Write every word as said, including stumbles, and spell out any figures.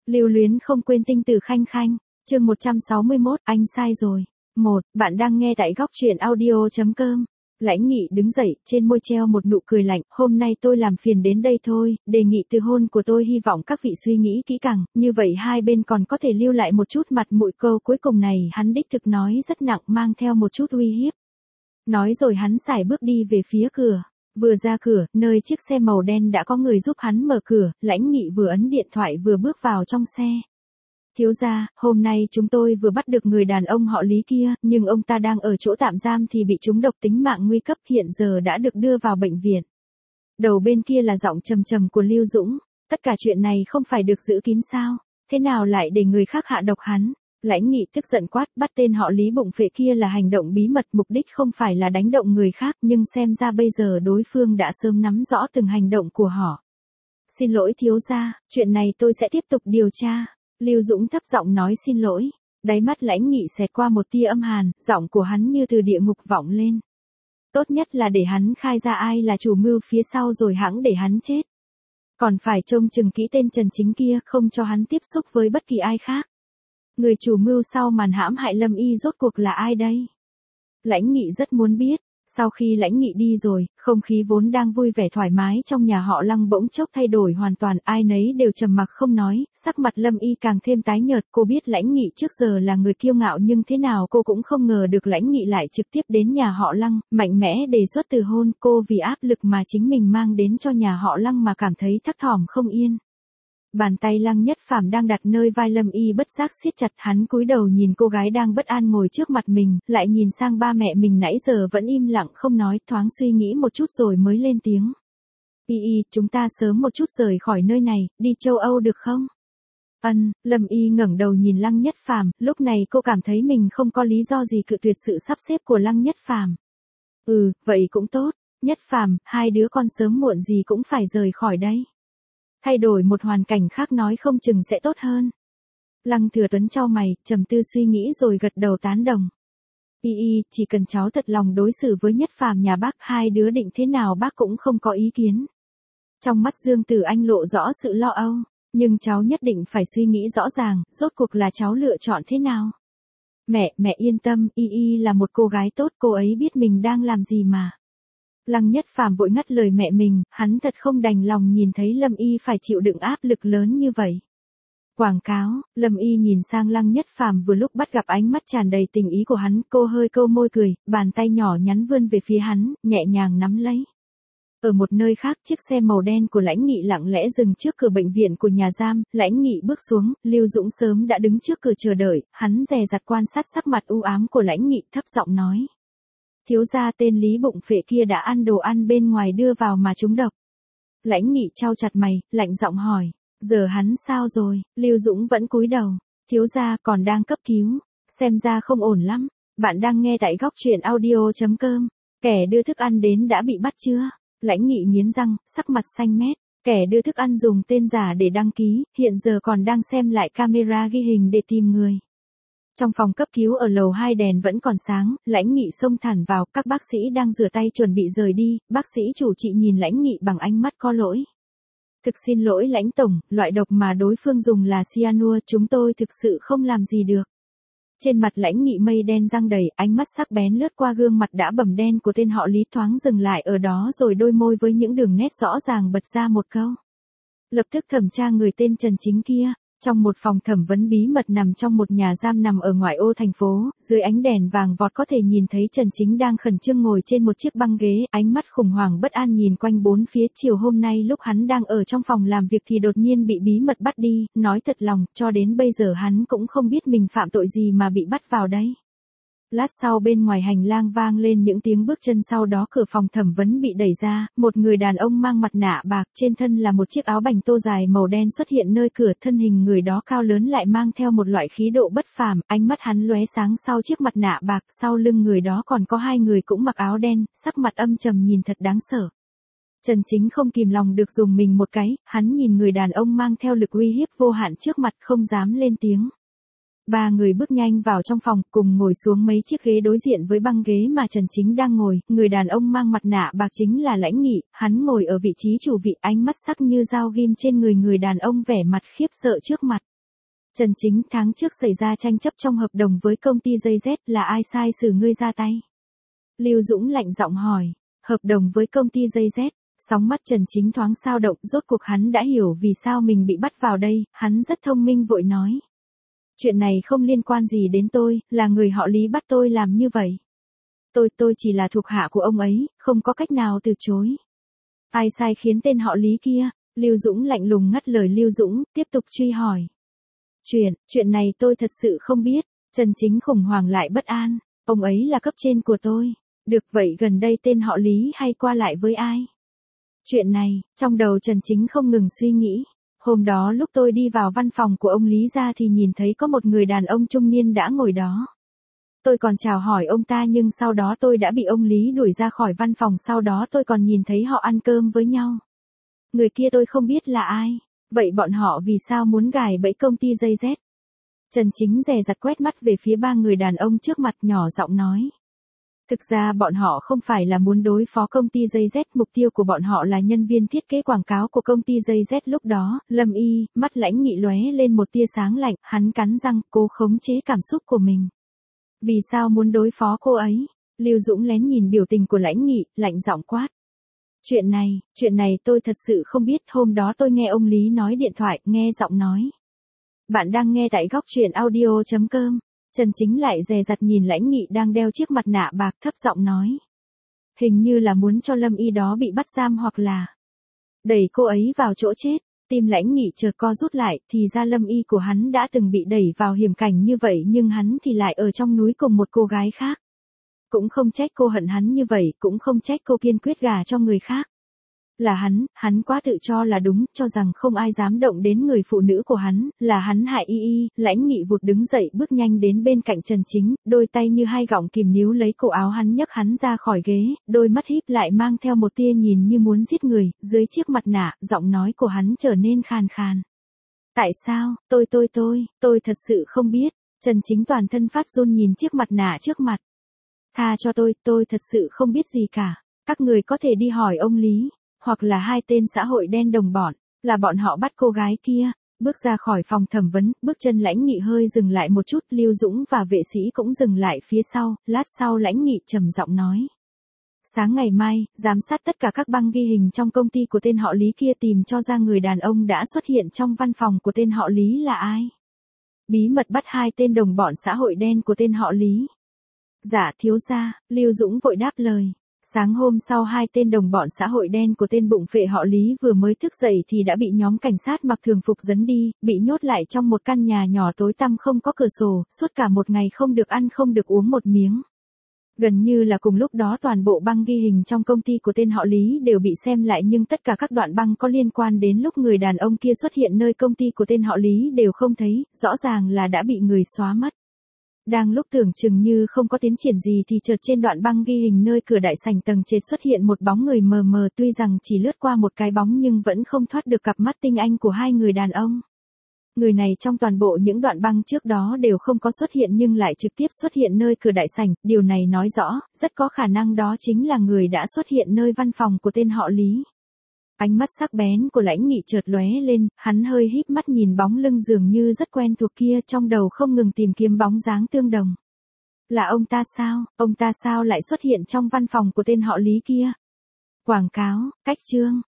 Lưu luyến không quên tinh tử khanh khanh, chương một trăm sáu mươi mốt, anh sai rồi. một, bạn đang nghe tại góc truyện audio.com. Lãnh Nghị đứng dậy, trên môi treo một nụ cười lạnh, hôm nay tôi làm phiền đến đây thôi, đề nghị từ hôn của tôi hy vọng các vị suy nghĩ kỹ càng, như vậy hai bên còn có thể lưu lại một chút mặt mũi. Câu cuối cùng này hắn đích thực nói rất nặng, mang theo một chút uy hiếp. Nói rồi hắn sải bước đi về phía cửa. Vừa ra cửa, nơi chiếc xe màu đen đã có người giúp hắn mở cửa, Lãnh Nghị vừa ấn điện thoại vừa bước vào trong xe. Thiếu gia, hôm nay chúng tôi vừa bắt được người đàn ông họ Lý kia, nhưng ông ta đang ở chỗ tạm giam thì bị trúng độc tính mạng nguy cấp, hiện giờ đã được đưa vào bệnh viện. Đầu bên kia là giọng trầm trầm của Lưu Dũng, tất cả chuyện này không phải được giữ kín sao, thế nào lại để người khác hạ độc hắn? Lãnh Nghị tức giận quát, bắt tên họ Lý bụng phệ kia là hành động bí mật, mục đích không phải là đánh động người khác, nhưng xem ra bây giờ đối phương đã sớm nắm rõ từng hành động của họ. Xin lỗi thiếu gia, chuyện này tôi sẽ tiếp tục điều tra. Lưu Dũng thấp giọng nói xin lỗi. Đáy mắt Lãnh Nghị xẹt qua một tia âm hàn, giọng của hắn như từ địa ngục vọng lên. Tốt nhất là để hắn khai ra ai là chủ mưu phía sau rồi hãng để hắn chết. Còn phải trông chừng kỹ tên Trần Chính kia, không cho hắn tiếp xúc với bất kỳ ai khác. Người chủ mưu sau màn hãm hại Lâm Y rốt cuộc là ai đây? Lãnh Nghị rất muốn biết. Sau khi Lãnh Nghị đi rồi, không khí vốn đang vui vẻ thoải mái trong nhà họ Lăng bỗng chốc thay đổi hoàn toàn, ai nấy đều trầm mặc không nói, sắc mặt Lâm Y càng thêm tái nhợt. Cô biết Lãnh Nghị trước giờ là người kiêu ngạo, nhưng thế nào cô cũng không ngờ được Lãnh Nghị lại trực tiếp đến nhà họ Lăng, mạnh mẽ đề xuất từ hôn. Cô vì áp lực mà chính mình mang đến cho nhà họ Lăng mà cảm thấy thấp thỏm không yên. Bàn tay Lăng Nhất Phàm đang đặt nơi vai Lâm Y bất giác siết chặt, hắn cúi đầu nhìn cô gái đang bất an ngồi trước mặt mình, lại nhìn sang ba mẹ mình nãy giờ vẫn im lặng không nói, thoáng suy nghĩ một chút rồi mới lên tiếng. Y Y, chúng ta sớm một chút rời khỏi nơi này, đi châu Âu được không? Ân, Lâm Y ngẩng đầu nhìn Lăng Nhất Phàm, lúc này cô cảm thấy mình không có lý do gì cự tuyệt sự sắp xếp của Lăng Nhất Phàm. Ừ, vậy cũng tốt, Nhất Phàm, hai đứa con sớm muộn gì cũng phải rời khỏi đây. Thay đổi một hoàn cảnh khác nói không chừng sẽ tốt hơn. Lăng Thừa Tuấn chau mày, trầm tư suy nghĩ rồi gật đầu tán đồng. Y Y, chỉ cần cháu thật lòng đối xử với Nhất Phàm nhà bác, hai đứa định thế nào bác cũng không có ý kiến. Trong mắt Dương Tử Anh lộ rõ sự lo âu, nhưng cháu nhất định phải suy nghĩ rõ ràng, rốt cuộc là cháu lựa chọn thế nào. Mẹ, mẹ yên tâm, Y Y là một cô gái tốt, cô ấy biết mình đang làm gì mà. Lăng Nhất Phàm vội ngắt lời mẹ mình, hắn thật không đành lòng nhìn thấy Lâm Y phải chịu đựng áp lực lớn như vậy. Quảng cáo, Lâm Y nhìn sang Lăng Nhất Phàm vừa lúc bắt gặp ánh mắt tràn đầy tình ý của hắn, cô hơi câu môi cười, bàn tay nhỏ nhắn vươn về phía hắn, nhẹ nhàng nắm lấy. Ở một nơi khác, chiếc xe màu đen của Lãnh Nghị lặng lẽ dừng trước cửa bệnh viện của nhà giam, Lãnh Nghị bước xuống, Lưu Dũng sớm đã đứng trước cửa chờ đợi, hắn dè dặt quan sát sắc mặt u ám của Lãnh Nghị, thấp giọng nói. Thiếu gia tên Lý bụng phệ kia đã ăn đồ ăn bên ngoài đưa vào mà trúng độc. Lãnh Nghị chau chặt mày, lạnh giọng hỏi, giờ hắn sao rồi? Lưu Dũng vẫn cúi đầu, thiếu gia còn đang cấp cứu, xem ra không ổn lắm. Bạn đang nghe tại góc truyện audio.com. Kẻ đưa thức ăn đến đã bị bắt chưa? Lãnh Nghị nghiến răng, sắc mặt xanh mét. Kẻ đưa thức ăn dùng tên giả để đăng ký, hiện giờ còn đang xem lại camera ghi hình để tìm người. Trong phòng cấp cứu ở lầu hai đèn vẫn còn sáng, Lãnh Nghị xông thẳng vào, các bác sĩ đang rửa tay chuẩn bị rời đi, bác sĩ chủ trị nhìn Lãnh Nghị bằng ánh mắt có lỗi. Thực xin lỗi Lãnh tổng, loại độc mà đối phương dùng là cyanua, chúng tôi thực sự không làm gì được. Trên mặt Lãnh Nghị mây đen răng đầy, ánh mắt sắc bén lướt qua gương mặt đã bầm đen của tên họ Lý, thoáng dừng lại ở đó rồi đôi môi với những đường nét rõ ràng bật ra một câu. Lập tức thẩm tra người tên Trần Chính kia. Trong một phòng thẩm vấn bí mật nằm trong một nhà giam nằm ở ngoại ô thành phố, dưới ánh đèn vàng vọt có thể nhìn thấy Trần Chính đang khẩn trương ngồi trên một chiếc băng ghế, ánh mắt khủng hoảng bất an nhìn quanh bốn phía. Chiều hôm nay lúc hắn đang ở trong phòng làm việc thì đột nhiên bị bí mật bắt đi, nói thật lòng, cho đến bây giờ hắn cũng không biết mình phạm tội gì mà bị bắt vào đấy. Lát sau bên ngoài hành lang vang lên những tiếng bước chân, sau đó cửa phòng thẩm vấn bị đẩy ra, một người đàn ông mang mặt nạ bạc, trên thân là một chiếc áo bành tô dài màu đen xuất hiện nơi cửa, thân hình người đó cao lớn lại mang theo một loại khí độ bất phàm, ánh mắt hắn lóe sáng sau chiếc mặt nạ bạc, sau lưng người đó còn có hai người cũng mặc áo đen, sắc mặt âm trầm nhìn thật đáng sợ. Trần Chính không kìm lòng được dùng mình một cái, hắn nhìn người đàn ông mang theo lực uy hiếp vô hạn trước mặt không dám lên tiếng. Ba người bước nhanh vào trong phòng, cùng ngồi xuống mấy chiếc ghế đối diện với băng ghế mà Trần Chính đang ngồi, người đàn ông mang mặt nạ bạc chính là Lãnh Nghị, hắn ngồi ở vị trí chủ vị, ánh mắt sắc như dao ghim trên người người đàn ông, vẻ mặt khiếp sợ trước mặt. Trần Chính, tháng trước xảy ra tranh chấp trong hợp đồng với công ty giây dét, là ai sai xử ngươi ra tay? Lưu Dũng lạnh giọng hỏi. Hợp đồng với công ty giây dét, sóng mắt Trần Chính thoáng xao động, rốt cuộc hắn đã hiểu vì sao mình bị bắt vào đây, hắn rất thông minh vội nói. Chuyện này không liên quan gì đến tôi, là người họ Lý bắt tôi làm như vậy. Tôi, tôi chỉ là thuộc hạ của ông ấy, không có cách nào từ chối. Ai sai khiến tên họ Lý kia? Lưu Dũng lạnh lùng ngắt lời Lưu Dũng, tiếp tục truy hỏi. Chuyện, chuyện này tôi thật sự không biết. Trần Chính khủng hoảng lại bất an. Ông ấy là cấp trên của tôi. Được vậy gần đây tên họ Lý hay qua lại với ai? Chuyện này, trong đầu Trần Chính không ngừng suy nghĩ. Hôm đó lúc tôi đi vào văn phòng của ông Lý ra thì nhìn thấy có một người đàn ông trung niên đã ngồi đó. Tôi còn chào hỏi ông ta nhưng sau đó tôi đã bị ông Lý đuổi ra khỏi văn phòng, sau đó tôi còn nhìn thấy họ ăn cơm với nhau. Người kia tôi không biết là ai. Vậy bọn họ vì sao muốn gài bẫy công ty giây dét? Trần Chính dè dặt quét mắt về phía ba người đàn ông trước mặt, nhỏ giọng nói. Thực ra bọn họ không phải là muốn đối phó công ty giây dét, mục tiêu của bọn họ là nhân viên thiết kế quảng cáo của công ty giây dét. Lúc đó, Lâm Y, mắt Lãnh Nghị lóe lên một tia sáng lạnh, hắn cắn răng, cố khống chế cảm xúc của mình. Vì sao muốn đối phó cô ấy? Lưu Dũng lén nhìn biểu tình của Lãnh Nghị, lạnh giọng quát. Chuyện này, chuyện này tôi thật sự không biết, hôm đó tôi nghe ông Lý nói điện thoại, nghe giọng nói. Bạn đang nghe tại góc truyện audio chấm com. Trần Chính lại dè dặt nhìn Lãnh Nghị đang đeo chiếc mặt nạ bạc, thấp giọng nói. Hình như là muốn cho Lâm Y đó bị bắt giam hoặc là đẩy cô ấy vào chỗ chết. Tim Lãnh Nghị chợt co rút lại, thì ra Lâm Y của hắn đã từng bị đẩy vào hiểm cảnh như vậy nhưng hắn thì lại ở trong núi cùng một cô gái khác. Cũng không trách cô hận hắn như vậy, cũng không trách cô kiên quyết gả cho người khác. Là hắn, hắn quá tự cho là đúng, cho rằng không ai dám động đến người phụ nữ của hắn, là hắn hại y y. Lãnh Nghị vụt đứng dậy bước nhanh đến bên cạnh Trần Chính, đôi tay như hai gọng kìm níu lấy cổ áo hắn, nhấc hắn ra khỏi ghế, đôi mắt híp lại mang theo một tia nhìn như muốn giết người, dưới chiếc mặt nạ, giọng nói của hắn trở nên khàn khàn. Tại sao, tôi tôi tôi, tôi thật sự không biết. Trần Chính toàn thân phát run nhìn chiếc mặt nạ trước mặt. Tha cho tôi, tôi thật sự không biết gì cả. Các người có thể đi hỏi ông Lý. Hoặc là hai tên xã hội đen đồng bọn, là bọn họ bắt cô gái kia. Bước ra khỏi phòng thẩm vấn, bước chân Lãnh Nghị hơi dừng lại một chút, Lưu Dũng và vệ sĩ cũng dừng lại phía sau, lát sau Lãnh Nghị trầm giọng nói. Sáng ngày mai, giám sát tất cả các băng ghi hình trong công ty của tên họ Lý kia, tìm cho ra người đàn ông đã xuất hiện trong văn phòng của tên họ Lý là ai. Bí mật bắt hai tên đồng bọn xã hội đen của tên họ Lý. Dạ thiếu gia, Lưu Dũng vội đáp lời. Sáng hôm sau hai tên đồng bọn xã hội đen của tên bụng phệ họ Lý vừa mới thức dậy thì đã bị nhóm cảnh sát mặc thường phục dẫn đi, bị nhốt lại trong một căn nhà nhỏ tối tăm không có cửa sổ, suốt cả một ngày không được ăn không được uống một miếng. Gần như là cùng lúc đó toàn bộ băng ghi hình trong công ty của tên họ Lý đều bị xem lại, nhưng tất cả các đoạn băng có liên quan đến lúc người đàn ông kia xuất hiện nơi công ty của tên họ Lý đều không thấy, rõ ràng là đã bị người xóa mất. Đang lúc tưởng chừng như không có tiến triển gì thì chợt trên đoạn băng ghi hình nơi cửa đại sảnh tầng trệt xuất hiện một bóng người mờ mờ, tuy rằng chỉ lướt qua một cái bóng nhưng vẫn không thoát được cặp mắt tinh anh của hai người đàn ông. Người này trong toàn bộ những đoạn băng trước đó đều không có xuất hiện nhưng lại trực tiếp xuất hiện nơi cửa đại sảnh, điều này nói rõ, rất có khả năng đó chính là người đã xuất hiện nơi văn phòng của tên họ Lý. Ánh mắt sắc bén của Lãnh Nghị chợt lóe lên, hắn hơi híp mắt nhìn bóng lưng dường như rất quen thuộc kia, trong đầu không ngừng tìm kiếm bóng dáng tương đồng. Là ông ta sao, ông ta sao lại xuất hiện trong văn phòng của tên họ Lý kia? Quảng cáo, cách chương,